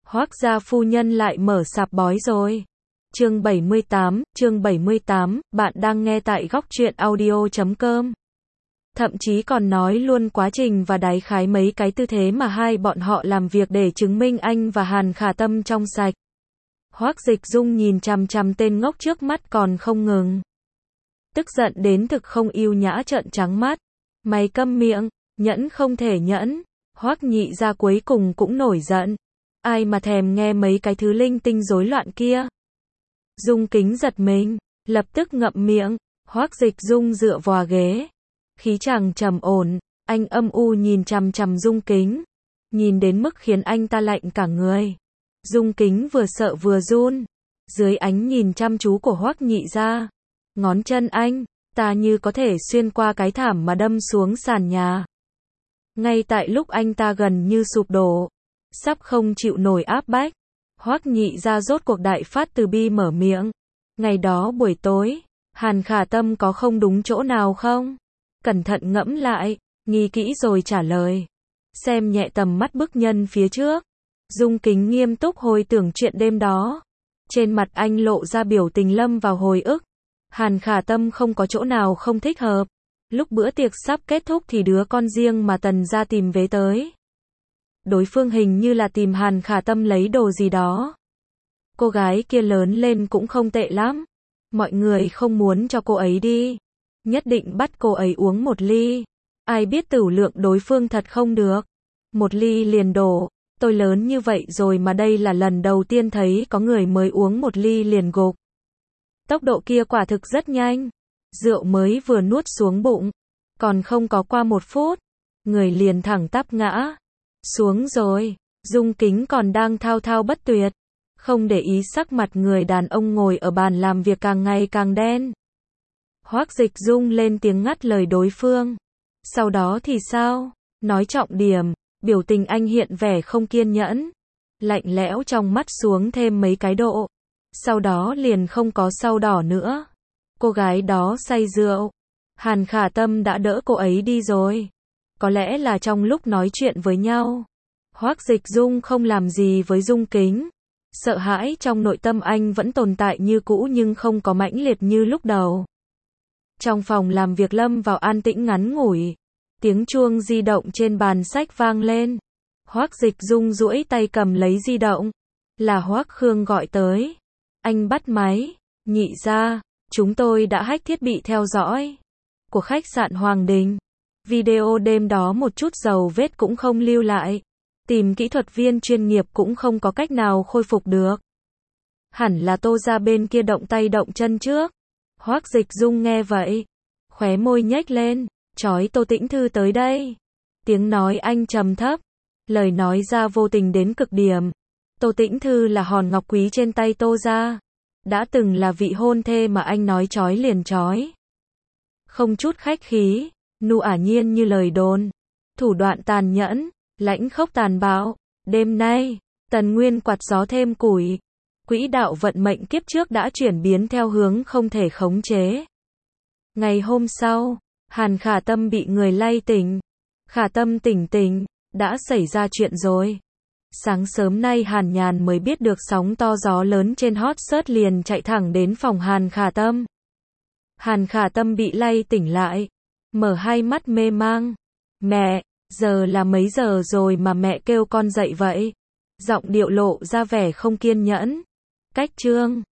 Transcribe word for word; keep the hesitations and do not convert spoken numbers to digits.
Hoác gia phu nhân lại mở sạp bói rồi. Chương bảy mươi tám, chương bảy mươi tám, bạn đang nghe tại góc truyện audio chấm com. Thậm chí còn nói luôn quá trình và đáy khái mấy cái tư thế mà hai bọn họ làm việc để chứng minh anh và Hàn Khả Tâm trong sạch. Hoác Dịch Dung nhìn chằm chằm tên ngốc trước mắt còn không ngừng. Tức giận đến thực không yêu nhã trợn trắng mắt. Mày câm miệng, nhẫn không thể nhẫn. Hoác Nhị gia cuối cùng cũng nổi giận. Ai mà thèm nghe mấy cái thứ linh tinh rối loạn kia. Dung Kính giật mình, lập tức ngậm miệng. Hoác Dịch Dung dựa vào ghế. Khí chàng trầm ổn, anh âm u nhìn chằm chằm Dung Kính. Nhìn đến mức khiến anh ta lạnh cả người. Dung Kính vừa sợ vừa run. Dưới ánh nhìn chăm chú của Hoác Nhị gia, ngón chân anh, ta như có thể xuyên qua cái thảm mà đâm xuống sàn nhà. Ngay tại lúc anh ta gần như sụp đổ, sắp không chịu nổi áp bách, Hoác Nhị gia rốt cuộc đại phát từ bi mở miệng. Ngày đó buổi tối, Hàn Khả Tâm có không đúng chỗ nào không? Cẩn thận ngẫm lại, nghĩ kỹ rồi trả lời. Xem nhẹ tầm mắt bức nhân phía trước. Dung Kính nghiêm túc hồi tưởng chuyện đêm đó. Trên mặt anh lộ ra biểu tình lâm vào hồi ức. Hàn Khả Tâm không có chỗ nào không thích hợp. Lúc bữa tiệc sắp kết thúc thì đứa con riêng mà Tần gia tìm về tới. Đối phương hình như là tìm Hàn Khả Tâm lấy đồ gì đó. Cô gái kia lớn lên cũng không tệ lắm. Mọi người không muốn cho cô ấy đi. Nhất định bắt cô ấy uống một ly. Ai biết tửu lượng đối phương thật không được. Một ly liền đổ. Tôi lớn như vậy rồi mà đây là lần đầu tiên thấy có người mới uống một ly liền gục. Tốc độ kia quả thực rất nhanh. Rượu mới vừa nuốt xuống bụng. Còn không có qua một phút. Người liền thẳng tắp ngã. Xuống rồi. Dung Kính còn đang thao thao bất tuyệt. Không để ý sắc mặt người đàn ông ngồi ở bàn làm việc càng ngày càng đen. Hoác Dịch Dung lên tiếng ngắt lời đối phương. Sau đó thì sao? Nói trọng điểm. Biểu tình anh hiện vẻ không kiên nhẫn. Lạnh lẽo trong mắt xuống thêm mấy cái độ. Sau đó liền không có sau đỏ nữa. Cô gái đó say rượu. Hàn Khả Tâm đã đỡ cô ấy đi rồi. Có lẽ là trong lúc nói chuyện với nhau, Hoác Dịch Dung không làm gì với Dung Kính. Sợ hãi trong nội tâm anh vẫn tồn tại như cũ nhưng không có mãnh liệt như lúc đầu. Trong phòng làm việc lâm vào an tĩnh ngắn ngủi. Tiếng chuông di động trên bàn sách vang lên. Hoác Dịch Dung duỗi tay cầm lấy di động. Là Hoác Khương gọi tới. Anh bắt máy. Nhị gia, chúng tôi đã hack thiết bị theo dõi của khách sạn Hoàng Đình. Video đêm đó một chút dấu vết cũng không lưu lại. Tìm kỹ thuật viên chuyên nghiệp cũng không có cách nào khôi phục được. Hẳn là Tô gia bên kia động tay động chân trước. Hoác Dịch Dung nghe vậy, khóe môi nhếch lên. Chói Tô Tĩnh Thư tới đây. Tiếng nói anh trầm thấp. Lời nói ra vô tình đến cực điểm. Tô Tĩnh Thư là hòn ngọc quý trên tay Tô gia. Đã từng là vị hôn thê mà anh nói chói liền chói. Không chút khách khí. Nụ ả nhiên như lời đồn. Thủ đoạn tàn nhẫn. Lãnh khốc tàn bạo. Đêm nay, Tần Nguyên quạt gió thêm củi. Quỹ đạo vận mệnh kiếp trước đã chuyển biến theo hướng không thể khống chế. Ngày hôm sau, Hàn Khả Tâm bị người lay tỉnh. Khả Tâm tỉnh tỉnh, đã xảy ra chuyện rồi. Sáng sớm nay Hàn Nhàn mới biết được sóng to gió lớn trên hot search liền chạy thẳng đến phòng Hàn Khả Tâm. Hàn Khả Tâm bị lay tỉnh lại. Mở hai mắt mê mang. Mẹ, giờ là mấy giờ rồi mà mẹ kêu con dậy vậy? Giọng điệu lộ ra vẻ không kiên nhẫn. Cách chương.